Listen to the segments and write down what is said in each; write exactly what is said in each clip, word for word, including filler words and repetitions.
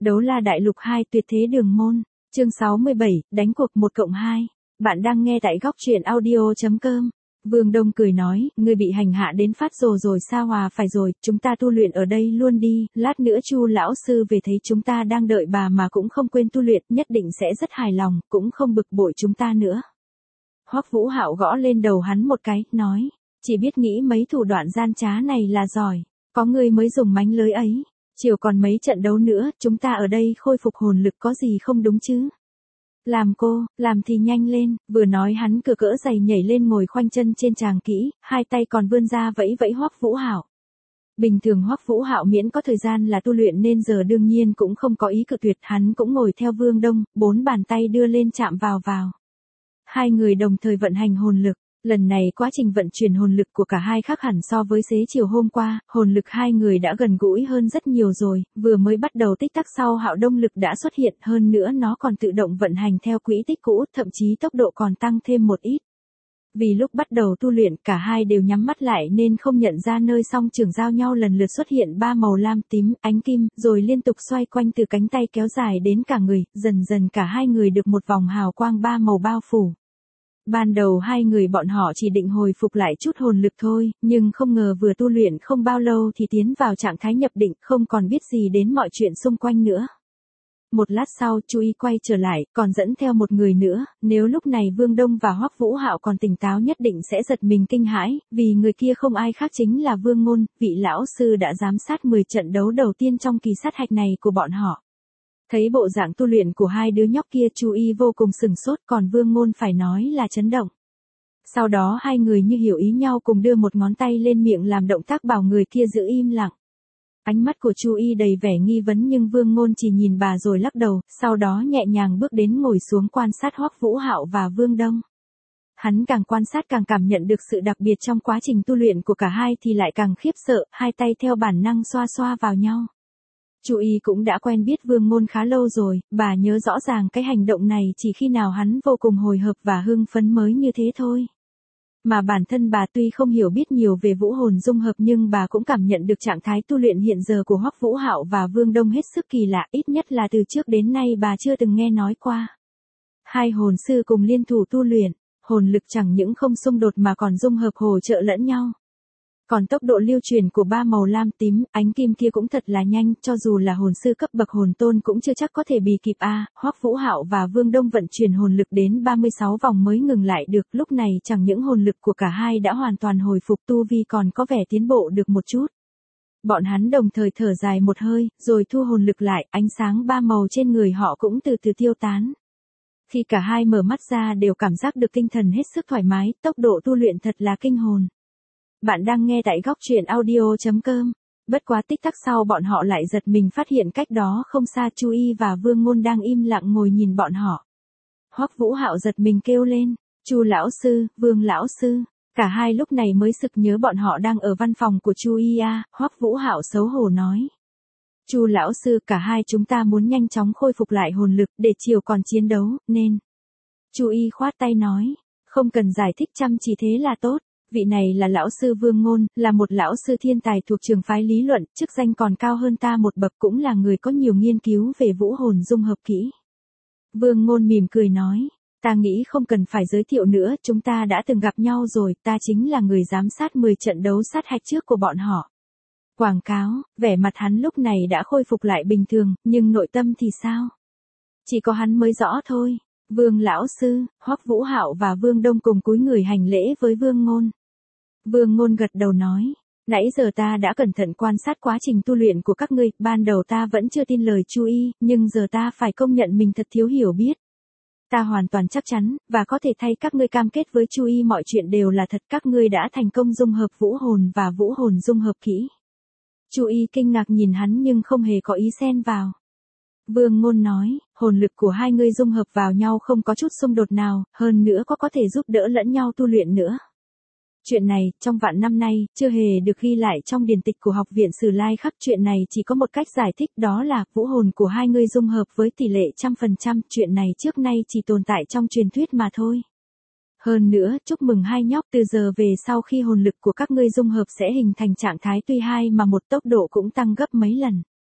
Đấu la đại lục hai tuyệt thế đường môn, chương sáu mươi bảy, đánh cuộc một cộng hai. Bạn đang nghe tại góc truyện audio.com. Vương Đông cười nói, ngươi bị hành hạ đến phát rồ rồi sao hòa phải rồi, chúng ta tu luyện ở đây luôn đi, lát nữa Chu lão sư về thấy chúng ta đang đợi bà mà cũng không quên tu luyện, nhất định sẽ rất hài lòng, cũng không bực bội chúng ta nữa. Hoắc Vũ Hạo gõ lên đầu hắn một cái, nói, chỉ biết nghĩ mấy thủ đoạn gian trá này là giỏi, có người mới dùng mánh lới ấy. Chiều còn mấy trận đấu nữa, chúng ta ở đây khôi phục hồn lực có gì không đúng chứ? Làm cô, làm thì nhanh lên, vừa nói hắn cửa cỡ giày nhảy lên ngồi khoanh chân trên tràng kỹ, hai tay còn vươn ra vẫy vẫy Hoắc Vũ Hạo. Bình thường Hoắc Vũ Hạo miễn có thời gian là tu luyện nên giờ đương nhiên cũng không có ý cự tuyệt, hắn cũng ngồi theo Vương Đông, bốn bàn tay đưa lên chạm vào vào. Hai người đồng thời vận hành hồn lực. Lần này quá trình vận chuyển hồn lực của cả hai khác hẳn so với xế chiều hôm qua, hồn lực hai người đã gần gũi hơn rất nhiều rồi, vừa mới bắt đầu tích tắc sau Hạo Đông lực đã xuất hiện, hơn nữa nó còn tự động vận hành theo quỹ tích cũ, thậm chí tốc độ còn tăng thêm một ít. Vì lúc bắt đầu tu luyện cả hai đều nhắm mắt lại nên không nhận ra nơi song trường giao nhau lần lượt xuất hiện ba màu lam, tím, ánh kim, rồi liên tục xoay quanh từ cánh tay kéo dài đến cả người, dần dần cả hai người được một vòng hào quang ba màu bao phủ. Ban đầu hai người bọn họ chỉ định hồi phục lại chút hồn lực thôi, nhưng không ngờ vừa tu luyện không bao lâu thì tiến vào trạng thái nhập định, không còn biết gì đến mọi chuyện xung quanh nữa. Một lát sau, Chu Y quay trở lại, còn dẫn theo một người nữa, nếu lúc này Vương Đông và Hoắc Vũ Hạo còn tỉnh táo nhất định sẽ giật mình kinh hãi, vì người kia không ai khác chính là Vương Ngôn, vị lão sư đã giám sát mười trận đấu đầu tiên trong kỳ sát hạch này của bọn họ. Thấy bộ dạng tu luyện của hai đứa nhóc kia, Chu Y vô cùng sửng sốt, còn Vương Ngôn phải nói là chấn động. Sau đó hai người như hiểu ý nhau cùng đưa một ngón tay lên miệng làm động tác bảo người kia giữ im lặng. Ánh mắt của Chu Y đầy vẻ nghi vấn nhưng Vương Ngôn chỉ nhìn bà rồi lắc đầu, sau đó nhẹ nhàng bước đến ngồi xuống quan sát Hoắc Vũ Hạo và Vương Đông. Hắn càng quan sát càng cảm nhận được sự đặc biệt trong quá trình tu luyện của cả hai thì lại càng khiếp sợ, hai tay theo bản năng xoa xoa vào nhau. Chu Y cũng đã quen biết Vương Ngôn khá lâu rồi, bà nhớ rõ ràng cái hành động này chỉ khi nào hắn vô cùng hồi hộp và hưng phấn mới như thế thôi. Mà bản thân bà tuy không hiểu biết nhiều về vũ hồn dung hợp nhưng bà cũng cảm nhận được trạng thái tu luyện hiện giờ của Hoắc Vũ Hạo và Vương Đông hết sức kỳ lạ, ít nhất là từ trước đến nay bà chưa từng nghe nói qua. Hai hồn sư cùng liên thủ tu luyện, hồn lực chẳng những không xung đột mà còn dung hợp hỗ trợ lẫn nhau. Còn tốc độ lưu truyền của ba màu lam, tím, ánh kim kia cũng thật là nhanh, cho dù là hồn sư cấp bậc hồn tôn cũng chưa chắc có thể bì kịp a. Hoắc Vũ Hạo và Vương Đông vận chuyển hồn lực đến ba mươi sáu vòng mới ngừng lại được, lúc này chẳng những hồn lực của cả hai đã hoàn toàn hồi phục, tu vi còn có vẻ tiến bộ được một chút. Bọn hắn đồng thời thở dài một hơi, rồi thu hồn lực lại, ánh sáng ba màu trên người họ cũng từ từ tiêu tán. Khi cả hai mở mắt ra đều cảm giác được tinh thần hết sức thoải mái, tốc độ tu luyện thật là kinh hồn. Bạn đang nghe tại góc truyện audio.com. Bất quá tích tắc sau bọn họ lại giật mình phát hiện cách đó không xa Chu Y và Vương Ngôn đang im lặng ngồi nhìn bọn họ. Hoắc Vũ Hạo giật mình kêu lên, Chu lão sư, Vương lão sư. Cả hai lúc này mới sực nhớ bọn họ đang ở văn phòng của Chu Y a. Hoắc Vũ Hạo xấu hổ nói. Chu lão sư, cả hai chúng ta muốn nhanh chóng khôi phục lại hồn lực để chiều còn chiến đấu, nên. Chu Y khoát tay nói, không cần giải thích, chăm chỉ thế là tốt. Vị này là lão sư Vương Ngôn, là một lão sư thiên tài thuộc trường phái lý luận, chức danh còn cao hơn ta một bậc, cũng là người có nhiều nghiên cứu về vũ hồn dung hợp kỹ. Vương Ngôn mỉm cười nói, ta nghĩ không cần phải giới thiệu nữa, chúng ta đã từng gặp nhau rồi, ta chính là người giám sát mười trận đấu sát hạch trước của bọn họ. Quảng cáo, vẻ mặt hắn lúc này đã khôi phục lại bình thường, nhưng nội tâm thì sao? Chỉ có hắn mới rõ thôi. Vương lão sư, Hoắc Vũ Hạo và Vương Đông cùng cúi người hành lễ với Vương Ngôn. Vương Ngôn gật đầu nói, nãy giờ ta đã cẩn thận quan sát quá trình tu luyện của các ngươi, ban đầu ta vẫn chưa tin lời Chu Y, nhưng giờ ta phải công nhận mình thật thiếu hiểu biết. Ta hoàn toàn chắc chắn, và có thể thay các ngươi cam kết với Chu Y mọi chuyện đều là thật, các ngươi đã thành công dung hợp vũ hồn và vũ hồn dung hợp kỹ. Chu Y kinh ngạc nhìn hắn nhưng không hề có ý xen vào. Vương Ngôn nói, hồn lực của hai ngươi dung hợp vào nhau không có chút xung đột nào, hơn nữa có có thể giúp đỡ lẫn nhau tu luyện nữa. Chuyện này, trong vạn năm nay, chưa hề được ghi lại trong điển tịch của học viện Sử Lai Khắc, chuyện này chỉ có một cách giải thích, đó là, vũ hồn của hai ngươi dung hợp với tỷ lệ trăm phần trăm, chuyện này trước nay chỉ tồn tại trong truyền thuyết mà thôi. Hơn nữa, chúc mừng hai nhóc, từ giờ về sau khi hồn lực của các ngươi dung hợp sẽ hình thành trạng thái tuy hai mà một, tốc độ cũng tăng gấp mấy lần.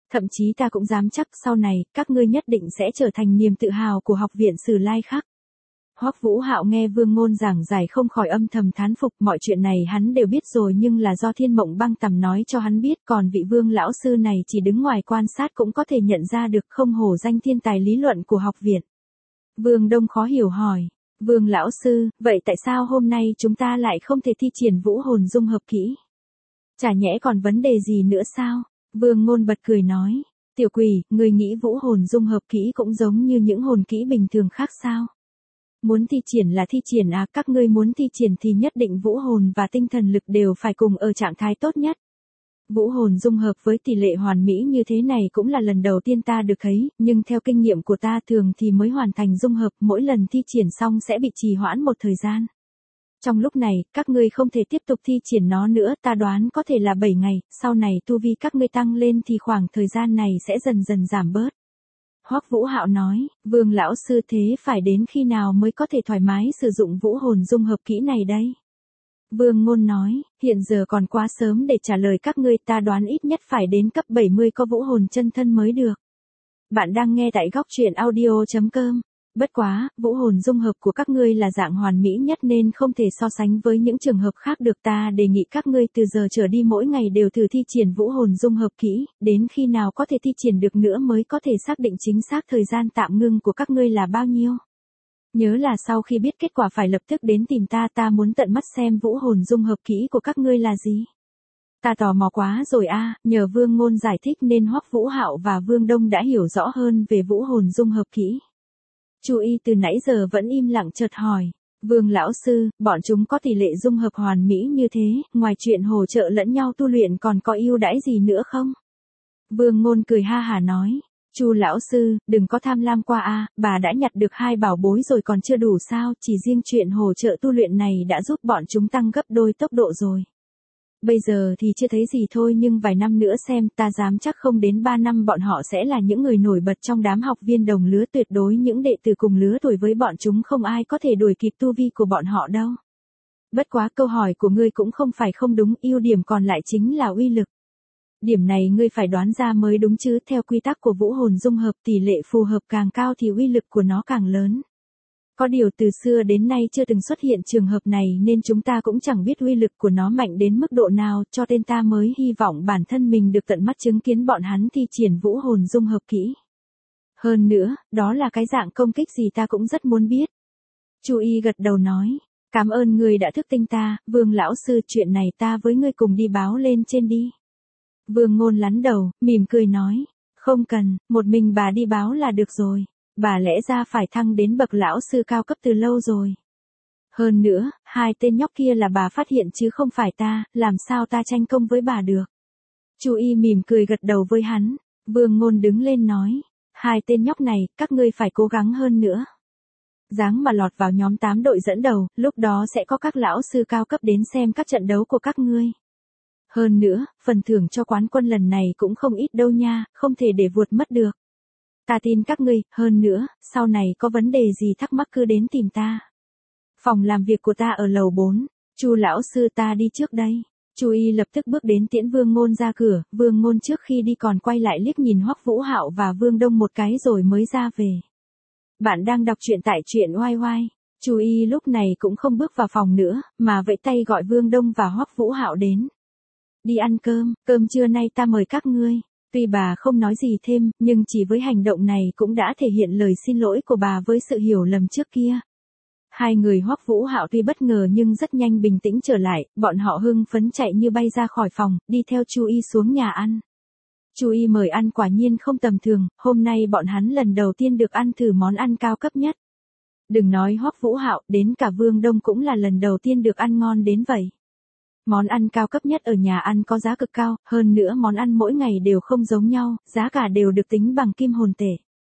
Thậm chí ta cũng dám chắc sau này, các ngươi nhất định sẽ trở thành niềm tự hào của học viện Sử Lai Khắc. Hoắc Vũ Hạo nghe Vương Ngôn giảng giải không khỏi âm thầm thán phục, mọi chuyện này hắn đều biết rồi nhưng là do Thiên Mộng Băng Tầm nói cho hắn biết, còn vị Vương lão sư này chỉ đứng ngoài quan sát cũng có thể nhận ra được, không hổ danh thiên tài lý luận của học viện. Vương Đông khó hiểu hỏi, Vương lão sư, vậy tại sao hôm nay chúng ta lại không thể thi triển vũ hồn dung hợp kỹ? Chả nhẽ còn vấn đề gì nữa sao? Vương Ngôn bật cười nói, tiểu quỷ, người nghĩ vũ hồn dung hợp kỹ cũng giống như những hồn kỹ bình thường khác sao? Muốn thi triển là thi triển à, các ngươi muốn thi triển thì nhất định vũ hồn và tinh thần lực đều phải cùng ở trạng thái tốt nhất. Vũ hồn dung hợp với tỷ lệ hoàn mỹ như thế này cũng là lần đầu tiên ta được thấy, nhưng theo kinh nghiệm của ta thường thì mới hoàn thành dung hợp, mỗi lần thi triển xong sẽ bị trì hoãn một thời gian. Trong lúc này, các ngươi không thể tiếp tục thi triển nó nữa, ta đoán có thể là bảy ngày, sau này tu vi các ngươi tăng lên thì khoảng thời gian này sẽ dần dần giảm bớt. Hoắc Vũ Hạo nói, Vương lão sư thế phải đến khi nào mới có thể thoải mái sử dụng vũ hồn dung hợp kỹ này đây? Vương Ngôn nói, hiện giờ còn quá sớm để trả lời các ngươi, ta đoán ít nhất phải đến cấp bảy mươi có vũ hồn chân thân mới được. Bạn đang nghe tại góc truyện audio chấm com. Bất quá, vũ hồn dung hợp của các ngươi là dạng hoàn mỹ nhất nên không thể so sánh với những trường hợp khác được, ta đề nghị các ngươi từ giờ trở đi mỗi ngày đều thử thi triển vũ hồn dung hợp kỹ, đến khi nào có thể thi triển được nữa mới có thể xác định chính xác thời gian tạm ngưng của các ngươi là bao nhiêu. Nhớ là sau khi biết kết quả phải lập tức đến tìm ta, ta muốn tận mắt xem vũ hồn dung hợp kỹ của các ngươi là gì. Ta tò mò quá rồi a, à, nhờ Vương Ngôn giải thích nên Hoắc Vũ Hạo và Vương Đông đã hiểu rõ hơn về vũ hồn dung hợp kỹ. Chu Y từ nãy giờ vẫn im lặng chợt hỏi, Vương lão sư, bọn chúng có tỷ lệ dung hợp hoàn mỹ như thế, ngoài chuyện hỗ trợ lẫn nhau tu luyện còn có ưu đãi gì nữa không? Vương Ngôn cười ha hả nói, Chu lão sư, đừng có tham lam qua a, bà đã nhặt được hai bảo bối rồi còn chưa đủ sao, chỉ riêng chuyện hỗ trợ tu luyện này đã giúp bọn chúng tăng gấp đôi tốc độ rồi. Bây giờ thì chưa thấy gì thôi nhưng vài năm nữa xem, ta dám chắc không đến ba năm bọn họ sẽ là những người nổi bật trong đám học viên đồng lứa, tuyệt đối những đệ tử cùng lứa tuổi với bọn chúng không ai có thể đuổi kịp tu vi của bọn họ đâu. Bất quá câu hỏi của ngươi cũng không phải không đúng, ưu điểm còn lại chính là uy lực. Điểm này ngươi phải đoán ra mới đúng chứ, theo quy tắc của vũ hồn dung hợp tỷ lệ phù hợp càng cao thì uy lực của nó càng lớn. Có điều từ xưa đến nay chưa từng xuất hiện trường hợp này nên chúng ta cũng chẳng biết uy lực của nó mạnh đến mức độ nào, cho nên ta mới hy vọng bản thân mình được tận mắt chứng kiến bọn hắn thi triển vũ hồn dung hợp kỹ. Hơn nữa, đó là cái dạng công kích gì ta cũng rất muốn biết. Chu Y gật đầu nói, cảm ơn người đã thức tỉnh ta, Vương lão sư, chuyện này ta với ngươi cùng đi báo lên trên đi. Vương Ngôn lắn đầu, mỉm cười nói, không cần, một mình bà đi báo là được rồi. Bà lẽ ra phải thăng đến bậc lão sư cao cấp từ lâu rồi. Hơn nữa, hai tên nhóc kia là bà phát hiện chứ không phải ta, làm sao ta tranh công với bà được. Chu Y mỉm cười gật đầu với hắn, Vương Ngôn đứng lên nói, hai tên nhóc này, các ngươi phải cố gắng hơn nữa. Dáng mà lọt vào nhóm tám đội dẫn đầu, lúc đó sẽ có các lão sư cao cấp đến xem các trận đấu của các ngươi. Hơn nữa, phần thưởng cho quán quân lần này cũng không ít đâu nha, không thể để vụt mất được. Ta tin các ngươi, hơn nữa, sau này có vấn đề gì thắc mắc cứ đến tìm ta. Phòng làm việc của ta ở lầu bốn, Chu lão sư ta đi trước đây. Chu Y lập tức bước đến tiễn Vương Ngôn ra cửa, Vương Ngôn trước khi đi còn quay lại liếc nhìn Hoắc Vũ Hạo và Vương Đông một cái rồi mới ra về. Bạn đang đọc truyện tại truyện oai oai. Chu Y lúc này cũng không bước vào phòng nữa, mà vẫy tay gọi Vương Đông và Hoắc Vũ Hạo đến. Đi ăn cơm, cơm trưa nay ta mời các ngươi. Tuy bà không nói gì thêm, nhưng chỉ với hành động này cũng đã thể hiện lời xin lỗi của bà với sự hiểu lầm trước kia. Hai người Hoắc Vũ Hạo tuy bất ngờ nhưng rất nhanh bình tĩnh trở lại, bọn họ hưng phấn chạy như bay ra khỏi phòng, đi theo Chu Y xuống nhà ăn. Chu Y mời ăn quả nhiên không tầm thường, hôm nay bọn hắn lần đầu tiên được ăn thử món ăn cao cấp nhất. Đừng nói Hoắc Vũ Hạo, đến cả Vương Đông cũng là lần đầu tiên được ăn ngon đến vậy. Món ăn cao cấp nhất ở nhà ăn có giá cực cao, hơn nữa món ăn mỗi ngày đều không giống nhau, giá cả đều được tính bằng kim hồn tệ.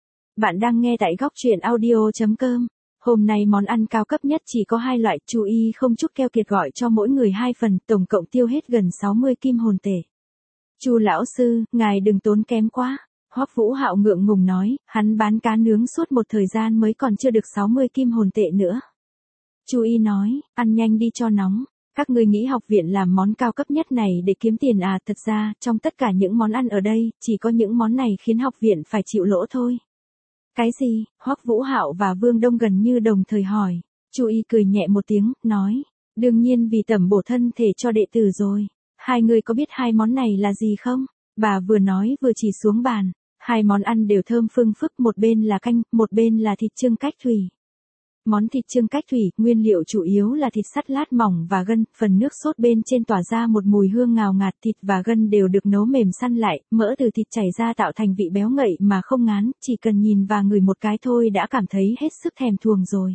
Bạn đang nghe tại góc truyện audio chấm com. Hôm nay món ăn cao cấp nhất chỉ có hai loại, Chu Y không chút keo kiệt gọi cho mỗi người hai phần, tổng cộng tiêu hết gần sáu mươi kim hồn tệ. Chu lão sư, ngài đừng tốn kém quá. Hoắc Vũ Hạo ngượng ngùng nói, hắn bán cá nướng suốt một thời gian mới còn chưa được sáu mươi kim hồn tệ nữa. Chu Y nói, ăn nhanh đi cho nóng. Các ngươi nghĩ học viện làm món cao cấp nhất này để kiếm tiền à? Thật ra, trong tất cả những món ăn ở đây, chỉ có những món này khiến học viện phải chịu lỗ thôi. Cái gì? Hoắc Vũ Hạo và Vương Đông gần như đồng thời hỏi. Chu Y cười nhẹ một tiếng, nói. Đương nhiên vì tẩm bổ thân thể cho đệ tử rồi. Hai người có biết hai món này là gì không? Bà vừa nói vừa chỉ xuống bàn. Hai món ăn đều thơm phưng phức, một bên là canh, một bên là thịt chưng cách thủy. Món thịt chưng cách thủy, nguyên liệu chủ yếu là thịt sắt lát mỏng và gân, phần nước sốt bên trên tỏa ra một mùi hương ngào ngạt, thịt và gân đều được nấu mềm săn lại, mỡ từ thịt chảy ra tạo thành vị béo ngậy mà không ngán, chỉ cần nhìn và ngửi một cái thôi đã cảm thấy hết sức thèm thuồng rồi.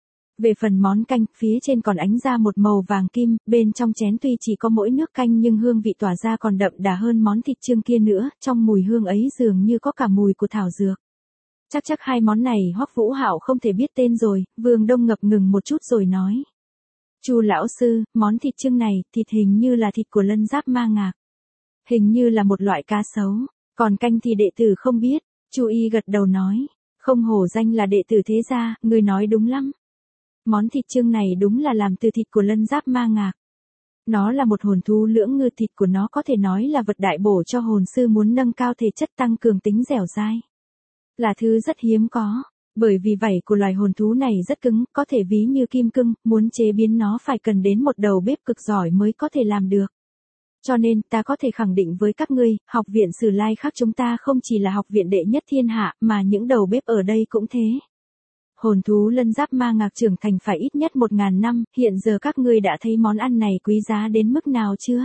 Về phần món canh, phía trên còn ánh ra một màu vàng kim, bên trong chén tuy chỉ có mỗi nước canh nhưng hương vị tỏa ra còn đậm đà hơn món thịt chưng kia nữa, trong mùi hương ấy dường như có cả mùi của thảo dược. Chắc chắc hai món này Hoắc Vũ Hạo không thể biết tên rồi, Vương Đông ngập ngừng một chút rồi nói. Chu lão sư, món thịt chưng này, thịt hình như là thịt của lân giáp ma ngạc. Hình như là một loại cá sấu, còn canh thì đệ tử không biết, Chu Y gật đầu nói. Không hổ danh là đệ tử thế gia, người nói đúng lắm. Món thịt chưng này đúng là làm từ thịt của lân giáp ma ngạc. Nó là một hồn thú lưỡng ngư, thịt của nó có thể nói là vật đại bổ cho hồn sư muốn nâng cao thể chất tăng cường tính dẻo dai. Là thứ rất hiếm có, bởi vì vảy của loài hồn thú này rất cứng, có thể ví như kim cương, muốn chế biến nó phải cần đến một đầu bếp cực giỏi mới có thể làm được. Cho nên ta có thể khẳng định với các ngươi, học viện Sử Lai Khắc chúng ta không chỉ là học viện đệ nhất thiên hạ, mà những đầu bếp ở đây cũng thế. Hồn thú lân giáp ma ngạc trưởng thành phải ít nhất một ngàn năm, hiện giờ các ngươi đã thấy món ăn này quý giá đến mức nào chưa?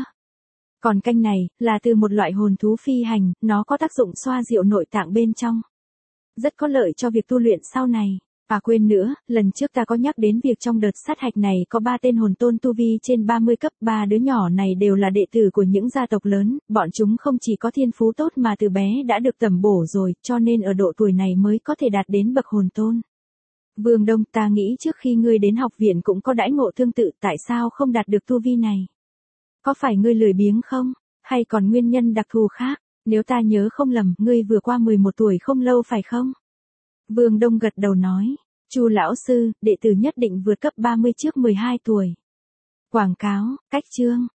Còn canh này, là từ một loại hồn thú phi hành, nó có tác dụng xoa dịu nội tạng bên trong. Rất có lợi cho việc tu luyện sau này. À quên nữa, lần trước ta có nhắc đến việc trong đợt sát hạch này có ba tên hồn tôn tu vi trên ba mươi cấp, ba đứa nhỏ này đều là đệ tử của những gia tộc lớn, bọn chúng không chỉ có thiên phú tốt mà từ bé đã được tẩm bổ rồi, cho nên ở độ tuổi này mới có thể đạt đến bậc hồn tôn. Vương Đông, ta nghĩ trước khi ngươi đến học viện cũng có đãi ngộ tương tự, tại sao không đạt được tu vi này? Có phải ngươi lười biếng không? Hay còn nguyên nhân đặc thù khác? Nếu ta nhớ không lầm, ngươi vừa qua mười một tuổi không lâu phải không? Vương Đông gật đầu nói. Chu lão sư, đệ tử nhất định vượt cấp ba mươi trước mười hai tuổi. Quảng cáo, cách chương.